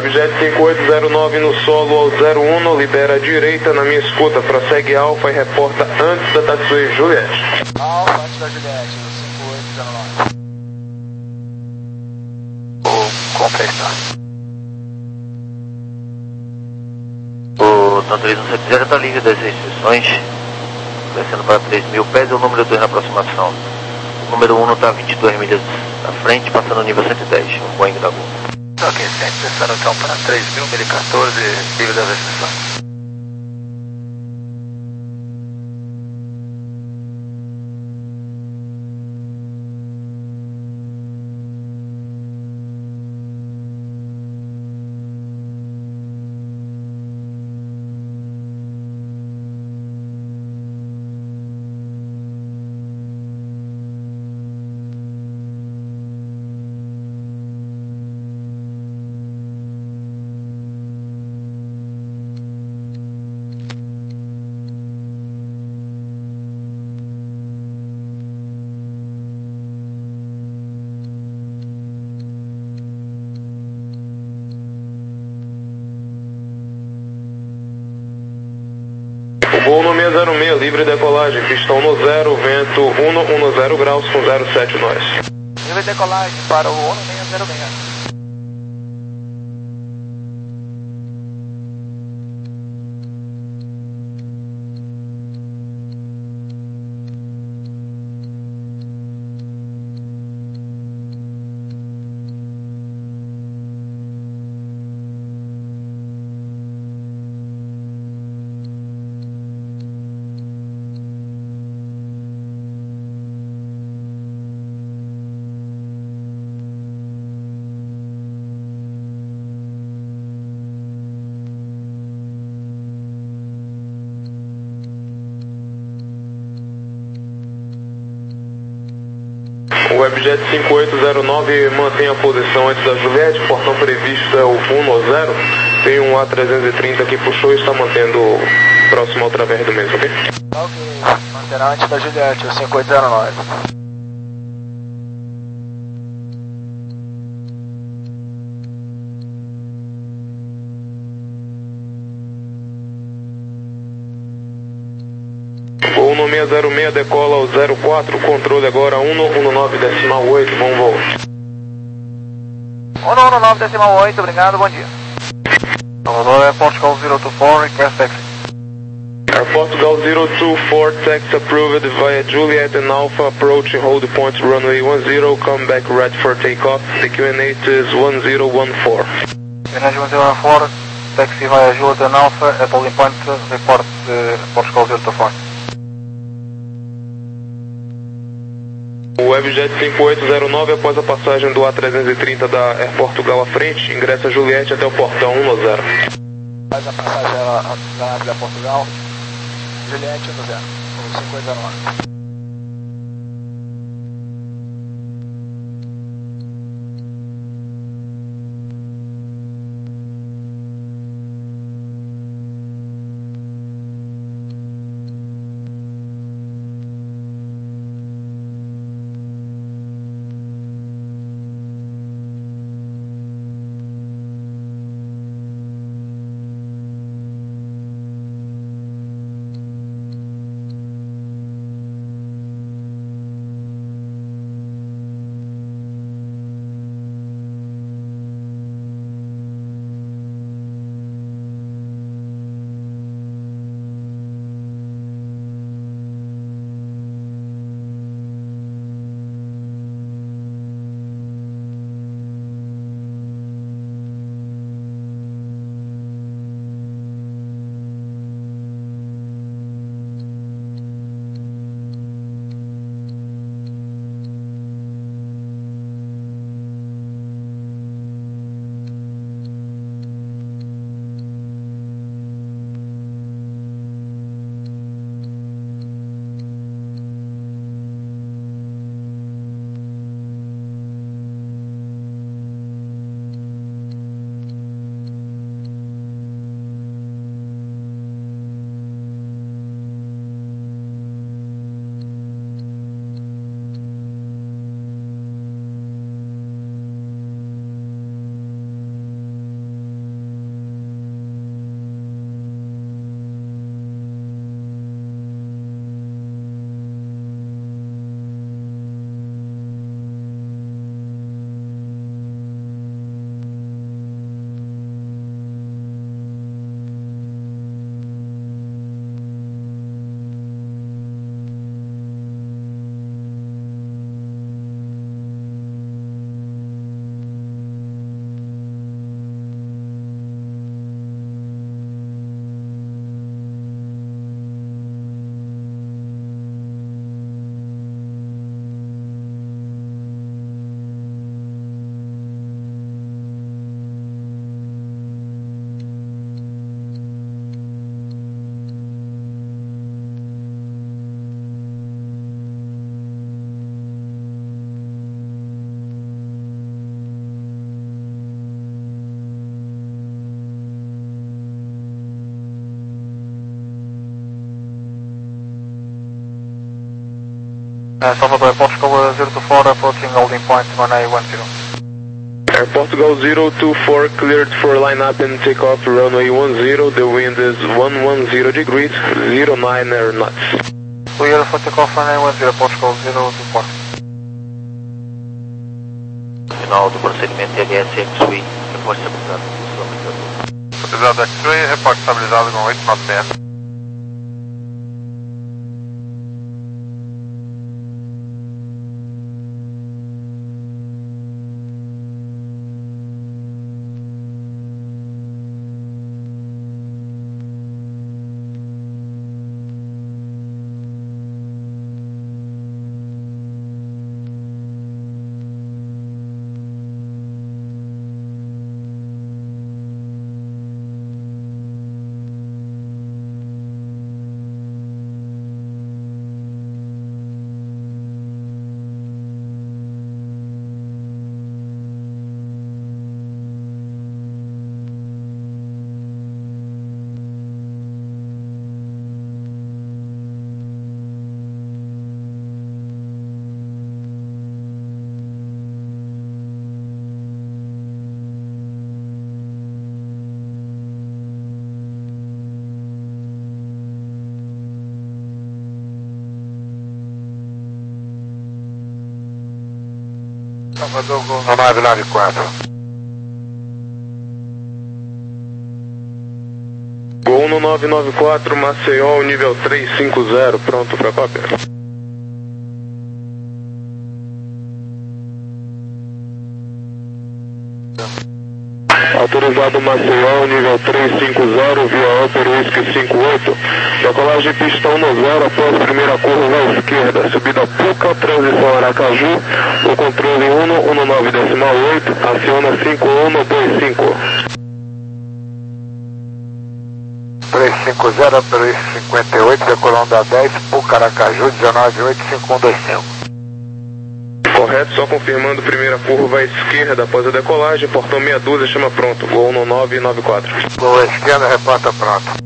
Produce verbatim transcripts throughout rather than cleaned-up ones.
Webjet cinco oito zero nove no solo ao zero um, libera a direita na minha escuta, prossegue Alfa e reporta antes da taxiway Juliette. Alfa, antes da Juliette, cinco oito zero nove. Vou completar. O Tanto três um sete zero está livre das restrições, descendo para três mil pés, é o número dois na aproximação. O número um está vinte e duas milhas à frente, passando no nível cento e dez, um Boeing da Gol. Ok, sempre descendo então para três mil, mil e quatorze, livre das restrições. Voo no seis zero seis, livre decolagem, pistão no zero, vento cento e dez graus com zero sete nós. Livre decolagem para o ONU seis zero seis. O Webjet cinco oito zero nove mantém a posição antes da Juliette, portão previsto é o um zero. Tem um A trezentos e trinta que puxou e está mantendo próximo ao través do mesmo, ok? Ok, manterá antes da Juliette, o cinco oito zero nove. Voo no seis zero seis, decola ao zero quatro, controle agora cento e dezesseis decimal oito, bom voo. cento e dezesseis decimal oito, obrigado, bom dia. Salvador, Airport Call zero two four, request taxi. Air Portugal zero two four, taxi approved via Juliet and Alpha, approaching hold point runway one zero, come back ready for takeoff, the Q N eight is one zero one four. Energy one zero one four, taxi via Juliet and Alpha, at holding point, report uh, Portugal zero two four. O Webjet cinco oito zero nove, após a passagem do A trezentos e trinta da Air Portugal à frente, ingressa a Juliette até o portão um zero. Faz a passagem da nave da Portugal, Juliette um zero, o cinco oito zero nove. Uh, Salvador, Portugal zero two four approaching holding point one A one zero. Air Portugal zero two four cleared for lineup and takeoff runway one zero. The wind is one one zero degrees, zero nine air knots. Clear for takeoff runway one zero, Portugal zero two four. Final do procedimento L S X-Ray, reporte estabilizado com o estabilizador. Estabilizado X-Ray, reporte estabilizado com oito nove seis. Salvador, Gol nove nove quatro. Gol no nove nove quatro, Maceió, nível três cinco zero, pronto para cópia. Autorizado Maceió, nível três cinco zero, via Upper Whisky cinco oito. Decolagem pistão no zero após primeira curva à esquerda. Subida Puca, transição Aracaju. O controle um um nove decimal oito, aciona cinco um dois cinco. três cinco zero, Upper Whisky cinquenta e oito, decolando a dez, Puca, Aracaju, dezenove oito, cinco um dois cinco. Correto, só confirmando primeira curva à esquerda após a decolagem, portão meia dúzia, chama pronto, Gol no nove nove quatro. Gol à esquerda, reporta pronto.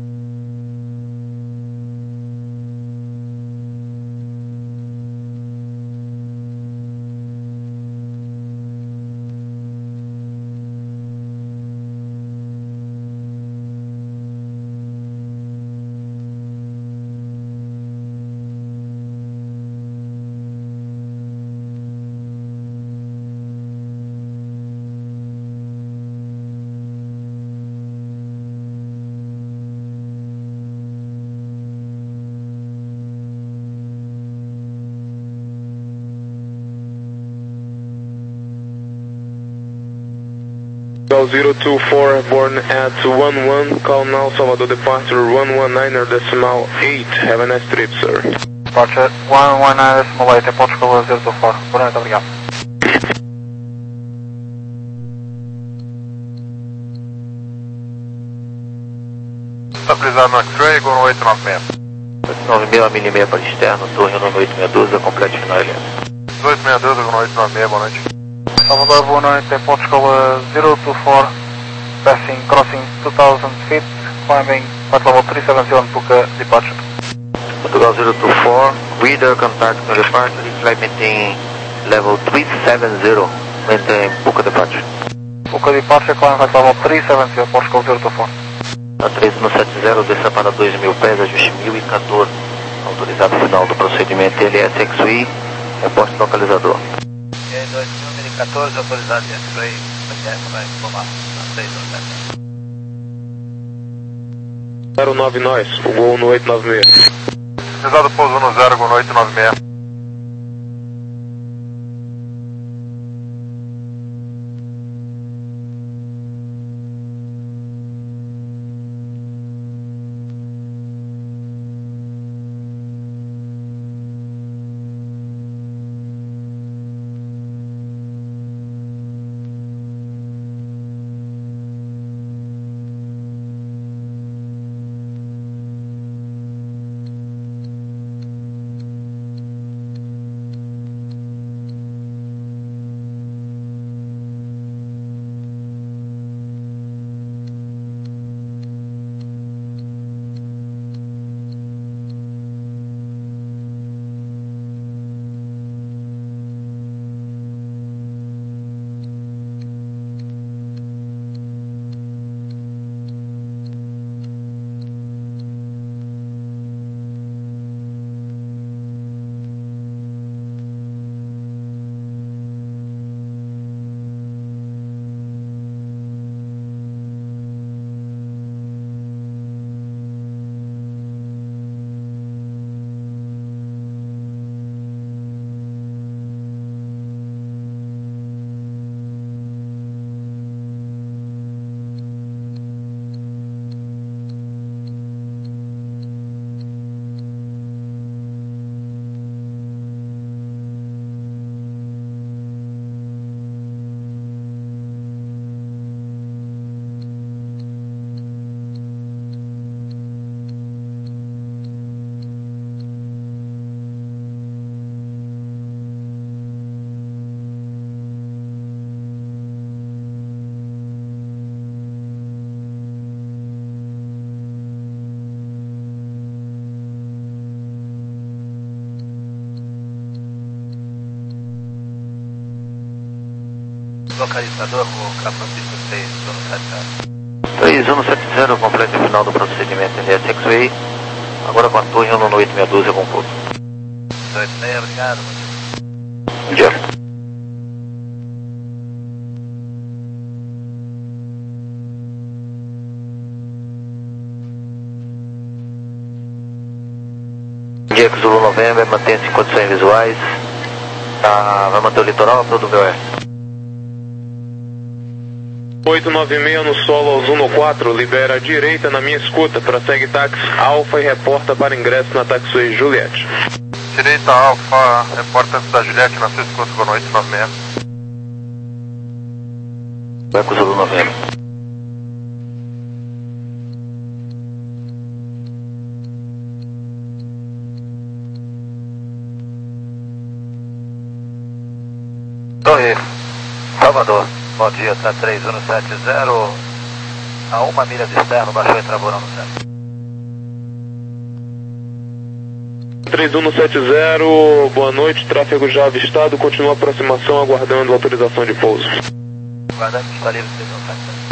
zero two four, born at one one, call now Salvador departure one one nine decimal eight, have a nice trip, sir. Departure one one nine decimal eight, Portugal zero two four, boa noite, obrigado. Estabilizado no X-Ray, Gol no oito nove seis. nove mil a mil e meia para externo, torre no oito seis dois, complete final L S. oito seis dois, Gol no oito nove seis, boa noite. Salvador, boa noite, Portugal zero two four, passing, crossing two thousand feet, climbing flight level three seventy one, Puca, departure. Portugal zero two four, reader contact no departure, flight maintain level three seventy, maintain Puca departure. Puca departure, climb flight level three seventy, Portugal zero two four. A treze no sete zero, desça para dois mil pés, ajuste mil e quatorze. Autorizado final do procedimento L S X-Ray, reporte localizador. dois mil e quatorze, autorizado de X-Ray, vai informar, não sei, não sei. zero nove nós, o Gol no oito nove seis. Pesado pouso no zero, Gol no oito nove seis. localizador com o Francisco três um sete zero. três um sete zero, complete o final do procedimento N S X-Ray. Agora com a torre no oito seis um dois com pouso. oito seis, obrigado. Bom dia. Bom dia, Zulu November, mantém-se em condições visuais. Tá, vai manter o litoral ou todo o V O S? oito nove seis no solo ao Zuno quatro, libera a direita na minha escuta, prossegue táxi Alfa e reporta para ingresso na taxiway Juliette. Direita Alfa, reporta da Juliette na sua escuta, boa noite, nove seis. Vai com o Zulu November. Torre, Salvador, bom dia, tá três um sete zero, a uma milha de externo, baixou e travou no centro. três um sete zero, boa noite, tráfego já avistado, continua a aproximação aguardando autorização de pouso. Guardando que está livre, três um sete zero.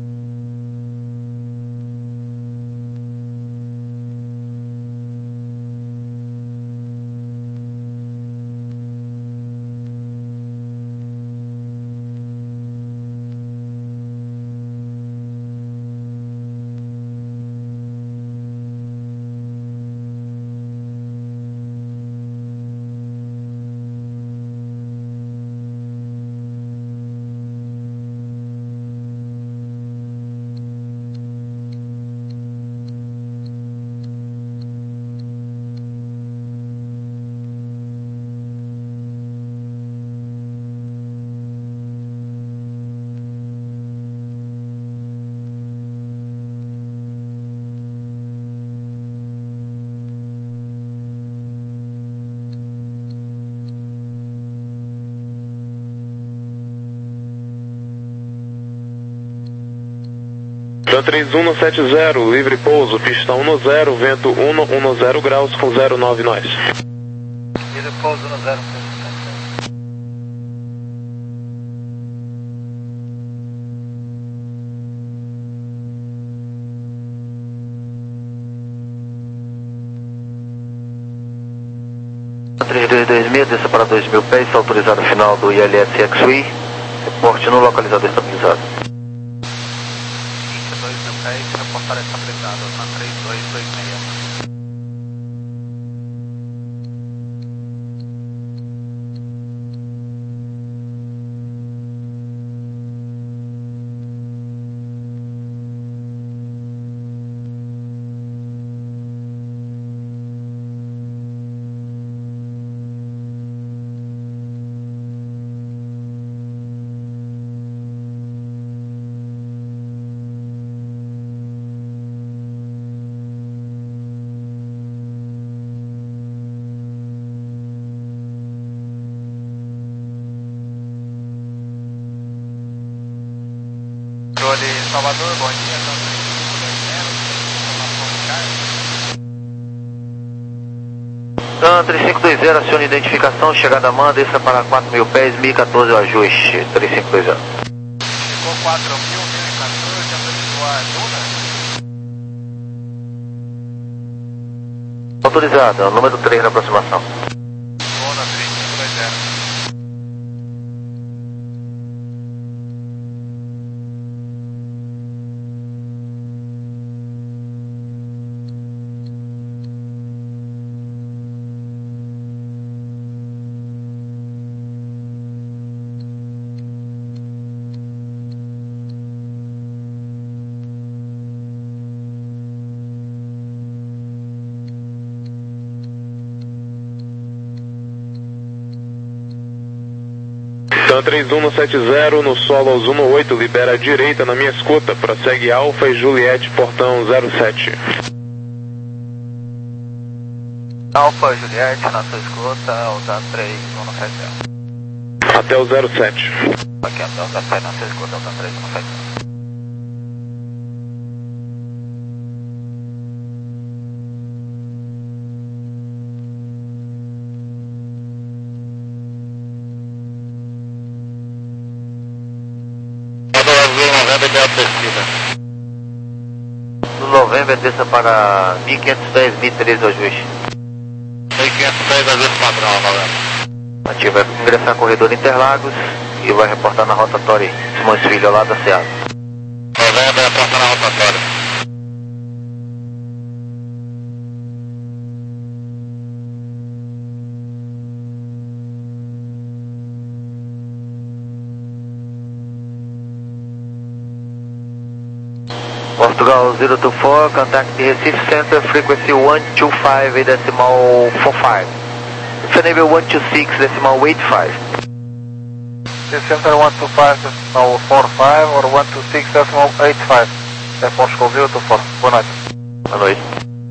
Dan três um sete zero, livre pouso, pista um zero, vento um zero graus com zero nove nós. Livre pouso no zero sete. três dois dois seis, desça para dois mil pés, está autorizado o final do I L S X-Ray. Reporte no localizador estabilizado. dois mil pés, reportar estabilizado na três dois dois seis. Controle Salvador, bom dia, Dan três cinco dois zero, acione identificação, chegada a man, desça para quatro mil pés, mil e quatorze o ajuste, três cinco dois zero. Chegou quatro mil, mil e quatorze, autorizou a Duna? Autorizado, número três na aproximação. Duna três cinco dois zero. Dan três um sete zero, no solo ao Zuno oito, libera a direita na minha escuta, prossegue Alfa e Juliette, portão zero sete. Alfa Juliette, na sua escuta, o Dan três um sete zero. Até o zero sete. Aqui, até o zero sete, na sua escuta, o Dan três um sete zero. November Alta Descida. No November, desça para mil e quinhentos pés, mil e treze o ajuste. mil e quinhentos pés, ajuste padrão, November. Ativo, vai ingressar no corredor Interlagos e vai reportar na rotatória Simões Filho, lá da Seara. November, reporta na rotatória. Portugal zero two four, contact the Recife Center, frequency one two five decimal four five. Enable one two six decimal eight five. The center one two five decimal four five or one two six decimal eight five. É Portugal zero two four. Boa noite. Boa noite.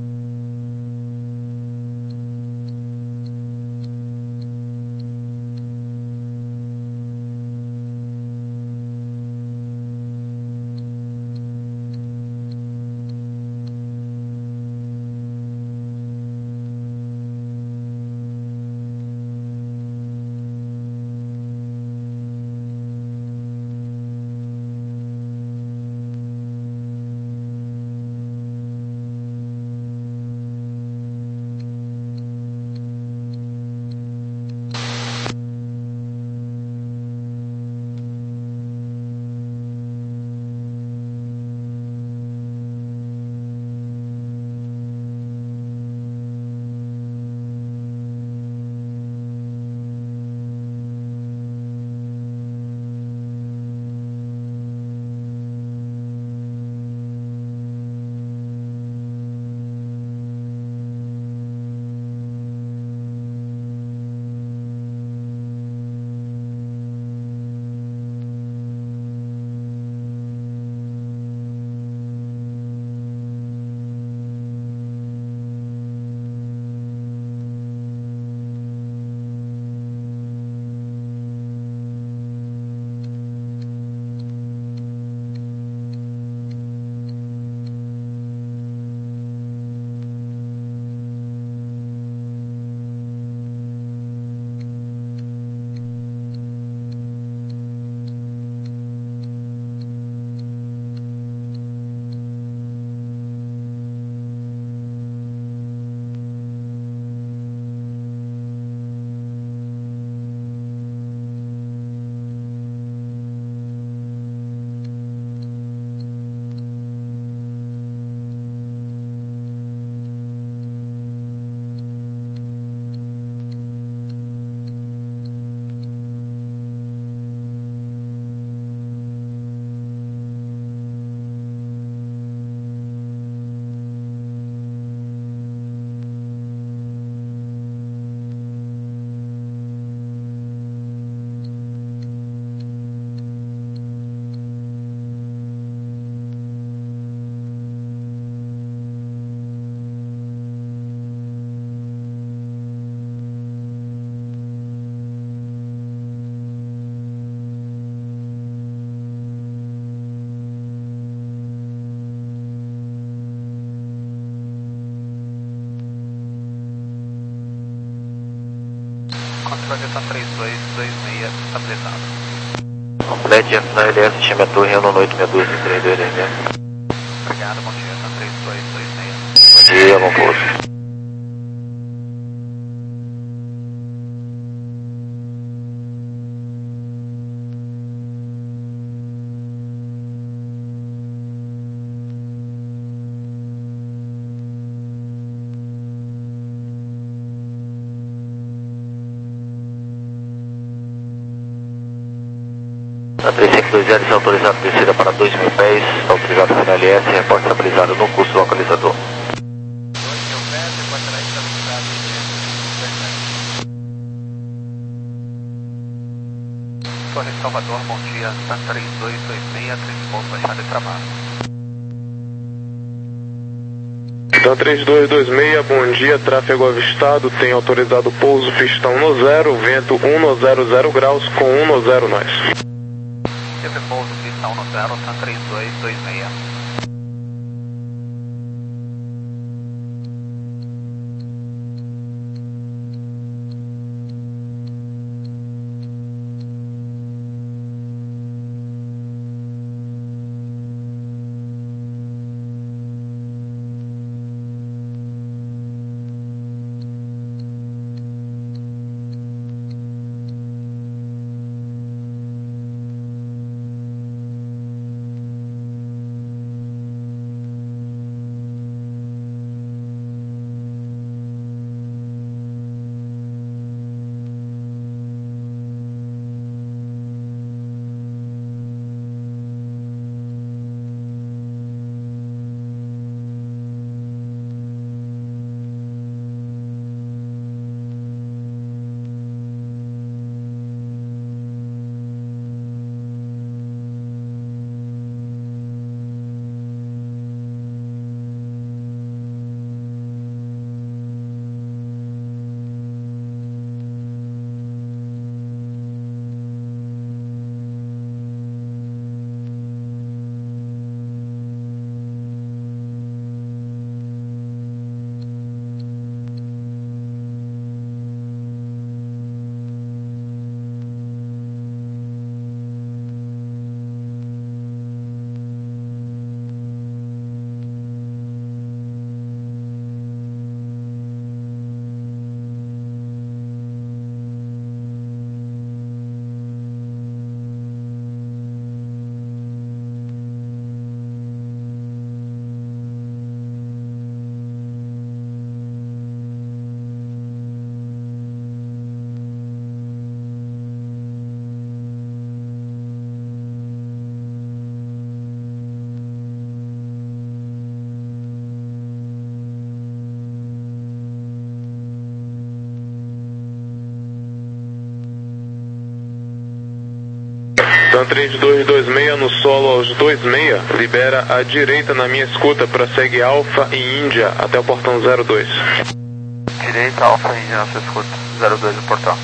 Projeção três dois dois seis, estabilizado. Complete F na L S, chame a torre, Renault oito seis dois três dois dois seis. Obrigado, bom dia, tá três dois dois seis. Bom dia, bom pouso. A três cinco dois zero está autorizado descida para dois mil pés, está autorizado na L S, reporte estabilizado no curso localizador. dois mil pés, depois será estabilizado em Torre Salvador, bom dia, tá três dois dois seis, três pontos, baixada de trabalho. Então três dois dois seis, bom dia, tráfego avistado, tem autorizado pouso, pistão no zero, vento um no zero zero graus, com um no zero nós. Teve pouso, pistão no zero, tá três dois dois seis. Então três dois dois seis no solo aos dois seis, libera a direita na minha escuta, prossegue Alfa e Índia até o portão zero dois. Direita, Alfa e Índia na sua escuta, zero dois no portão.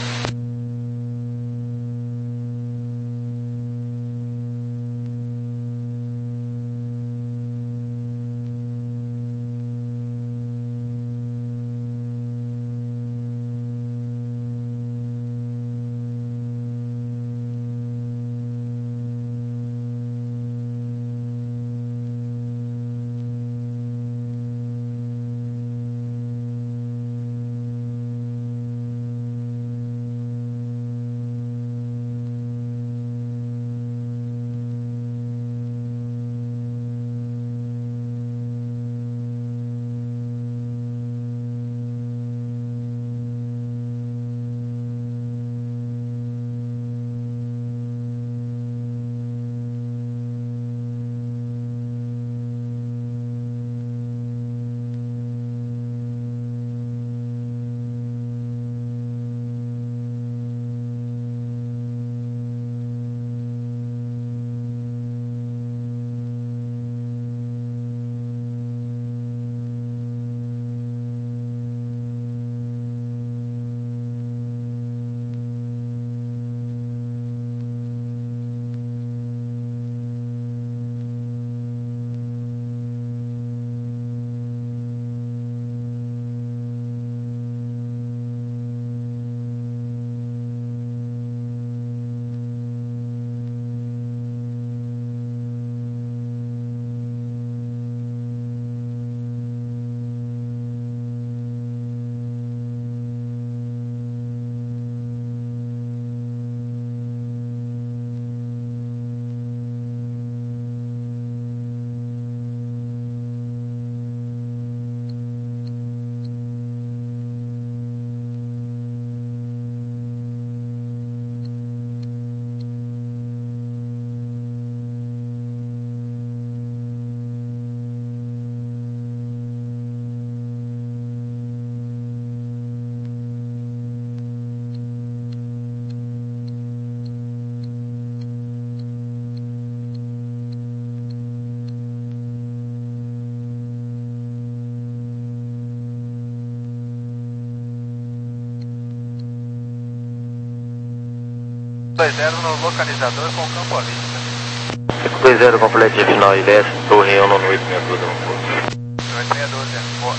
dois zero no localizador com campo à vista. cinco dois zero complete final I L S, Torre um no oito seis dois no curso. oito seis dois, boa.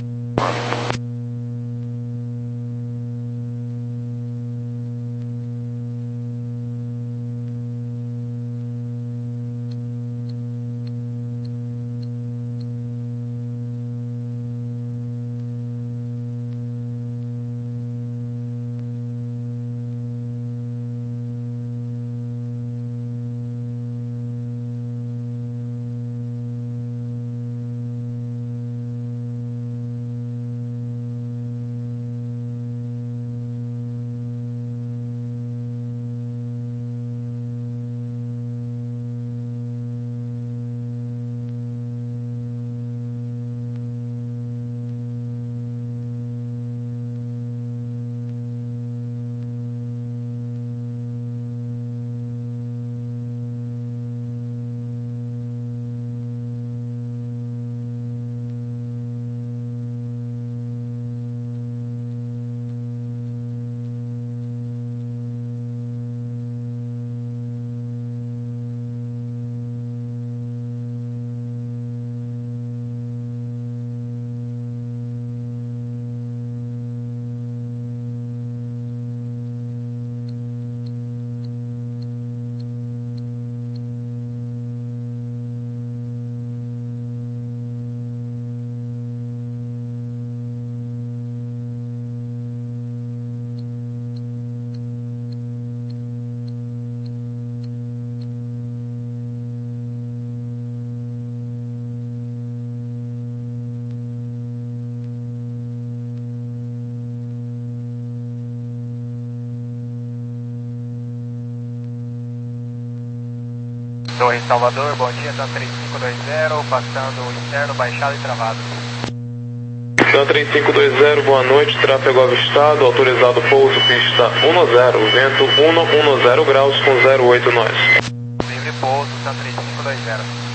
Torre Salvador, bom dia, tá três cinco dois zero, passando o interno, baixado e travado. TAM três cinco dois zero, boa noite, tráfego avistado, autorizado pouso, pista um zero, vento um zero graus com zero oito nós. Livre pouso, TAM três cinco dois zero.